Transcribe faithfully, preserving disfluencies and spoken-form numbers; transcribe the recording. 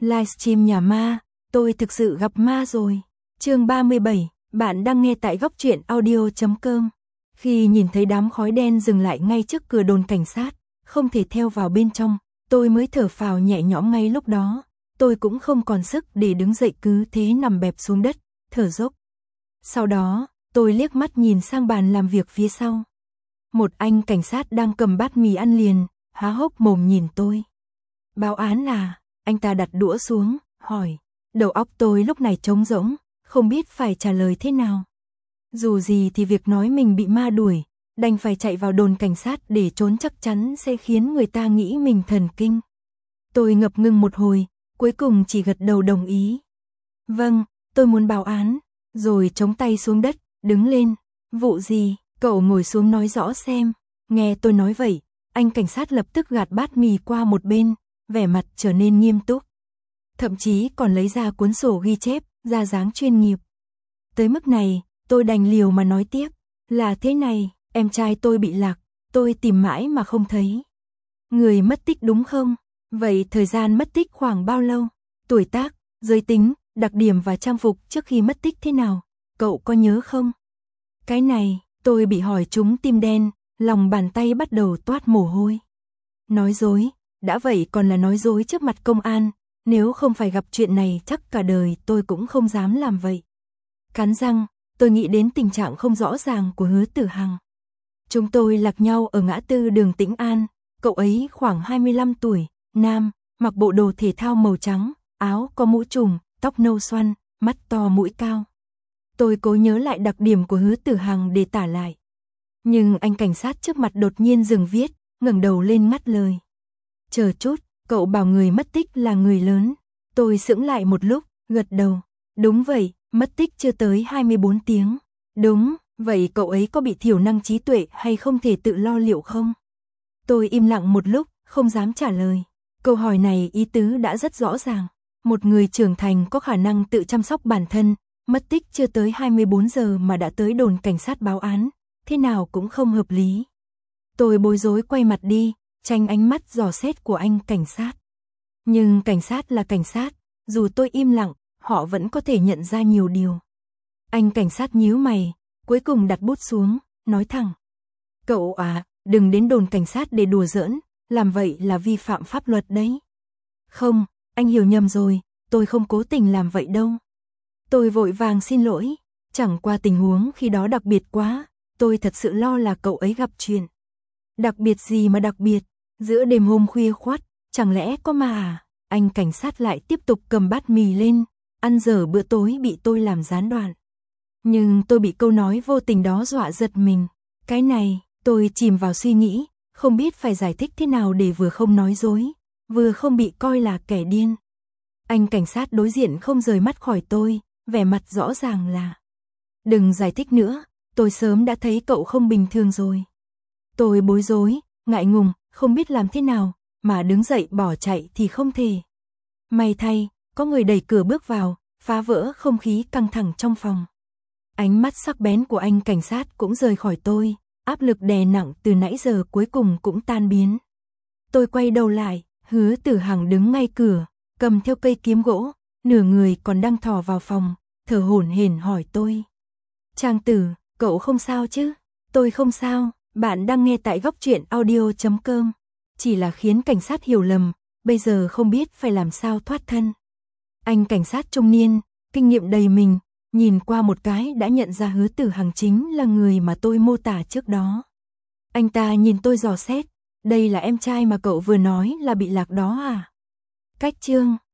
Livestream nhà ma, tôi thực sự gặp ma rồi. Chương ba mươi bảy, bạn đang nghe tại góc truyện audio chấm com. Khi nhìn thấy đám khói đen dừng lại ngay trước cửa đồn cảnh sát, không thể theo vào bên trong, tôi mới thở phào nhẹ nhõm ngay lúc đó. Tôi cũng không còn sức để đứng dậy, cứ thế nằm bẹp xuống đất, thở dốc. Sau đó, tôi liếc mắt nhìn sang bàn làm việc phía sau. Một anh cảnh sát đang cầm bát mì ăn liền, há hốc mồm nhìn tôi. Báo án à? Anh ta đặt đũa xuống, hỏi. Đầu óc tôi lúc này trống rỗng, không biết phải trả lời thế nào. Dù gì thì việc nói mình bị ma đuổi, đành phải chạy vào đồn cảnh sát để trốn chắc chắn sẽ khiến người ta nghĩ mình thần kinh. Tôi ngập ngừng một hồi, cuối cùng chỉ gật đầu đồng ý. Vâng, tôi muốn báo án, rồi chống tay xuống đất, đứng lên. Vụ gì? Cậu ngồi xuống nói rõ xem. Nghe tôi nói vậy, anh cảnh sát lập tức gạt bát mì qua một bên, vẻ mặt trở nên nghiêm túc. Thậm chí còn lấy ra cuốn sổ ghi chép, ra dáng chuyên nghiệp. Tới mức này, tôi đành liều mà nói tiếp. Là thế này, em trai tôi bị lạc, tôi tìm mãi mà không thấy. Người mất tích đúng không? Vậy thời gian mất tích khoảng bao lâu? Tuổi tác, giới tính, đặc điểm và trang phục trước khi mất tích thế nào? Cậu có nhớ không? Cái này, tôi bị hỏi trúng tim đen, lòng bàn tay bắt đầu toát mồ hôi. Nói dối, đã vậy còn là nói dối trước mặt công an, nếu không phải gặp chuyện này chắc cả đời tôi cũng không dám làm vậy. Cắn răng, tôi nghĩ đến tình trạng không rõ ràng của Hứa Tử Hằng. Chúng tôi lạc nhau ở ngã tư đường Tĩnh An, cậu ấy khoảng hai mươi lăm tuổi, nam, mặc bộ đồ thể thao màu trắng, áo có mũ trùm, tóc nâu xoăn, mắt to mũi cao. Tôi cố nhớ lại đặc điểm của Hứa Tử Hằng để tả lại. Nhưng anh cảnh sát trước mặt đột nhiên dừng viết, ngẩng đầu lên ngắt lời. Chờ chút, cậu bảo người mất tích là người lớn. Tôi sững lại một lúc, gật đầu. Đúng vậy, mất tích chưa tới hai mươi bốn tiếng. Đúng, vậy cậu ấy có bị thiểu năng trí tuệ hay không thể tự lo liệu không? Tôi im lặng một lúc, không dám trả lời. Câu hỏi này ý tứ đã rất rõ ràng. Một người trưởng thành có khả năng tự chăm sóc bản thân, mất tích chưa tới hai mươi bốn giờ mà đã tới đồn cảnh sát báo án, thế nào cũng không hợp lý. Tôi bối rối quay mặt đi, tránh ánh mắt dò xét của anh cảnh sát. Nhưng cảnh sát là cảnh sát, dù tôi im lặng, họ vẫn có thể nhận ra nhiều điều. Anh cảnh sát nhíu mày, cuối cùng đặt bút xuống, nói thẳng. Cậu à, đừng đến đồn cảnh sát để đùa giỡn, làm vậy là vi phạm pháp luật đấy. Không, anh hiểu nhầm rồi, tôi không cố tình làm vậy đâu. Tôi vội vàng xin lỗi, chẳng qua tình huống khi đó đặc biệt quá, tôi thật sự lo là cậu ấy gặp chuyện. Đặc biệt gì mà đặc biệt, giữa đêm hôm khuya khoắt, chẳng lẽ có ma à? Anh cảnh sát lại tiếp tục cầm bát mì lên, ăn dở bữa tối bị tôi làm gián đoạn. Nhưng tôi bị câu nói vô tình đó dọa giật mình. Cái này, tôi chìm vào suy nghĩ, không biết phải giải thích thế nào để vừa không nói dối, vừa không bị coi là kẻ điên. Anh cảnh sát đối diện không rời mắt khỏi tôi, vẻ mặt rõ ràng là đừng giải thích nữa, tôi sớm đã thấy cậu không bình thường rồi. Tôi bối rối, ngại ngùng, không biết làm thế nào, mà đứng dậy bỏ chạy thì không thể. May thay, có người đẩy cửa bước vào, phá vỡ không khí căng thẳng trong phòng. Ánh mắt sắc bén của anh cảnh sát cũng rời khỏi tôi, áp lực đè nặng từ nãy giờ cuối cùng cũng tan biến. Tôi quay đầu lại, Hứa Tử Hằng đứng ngay cửa, cầm theo cây kiếm gỗ, nửa người còn đang thò vào phòng, thở hổn hển hỏi tôi. Trang tử, cậu không sao chứ? Tôi không sao, bạn đang nghe tại góc truyện audio chấm com. Chỉ là khiến cảnh sát hiểu lầm, bây giờ không biết phải làm sao thoát thân. Anh cảnh sát trung niên, kinh nghiệm đầy mình, nhìn qua một cái đã nhận ra Hứa Tử Hằng chính là người mà tôi mô tả trước đó. Anh ta nhìn tôi dò xét, đây là em trai mà cậu vừa nói là bị lạc đó à? Cách chương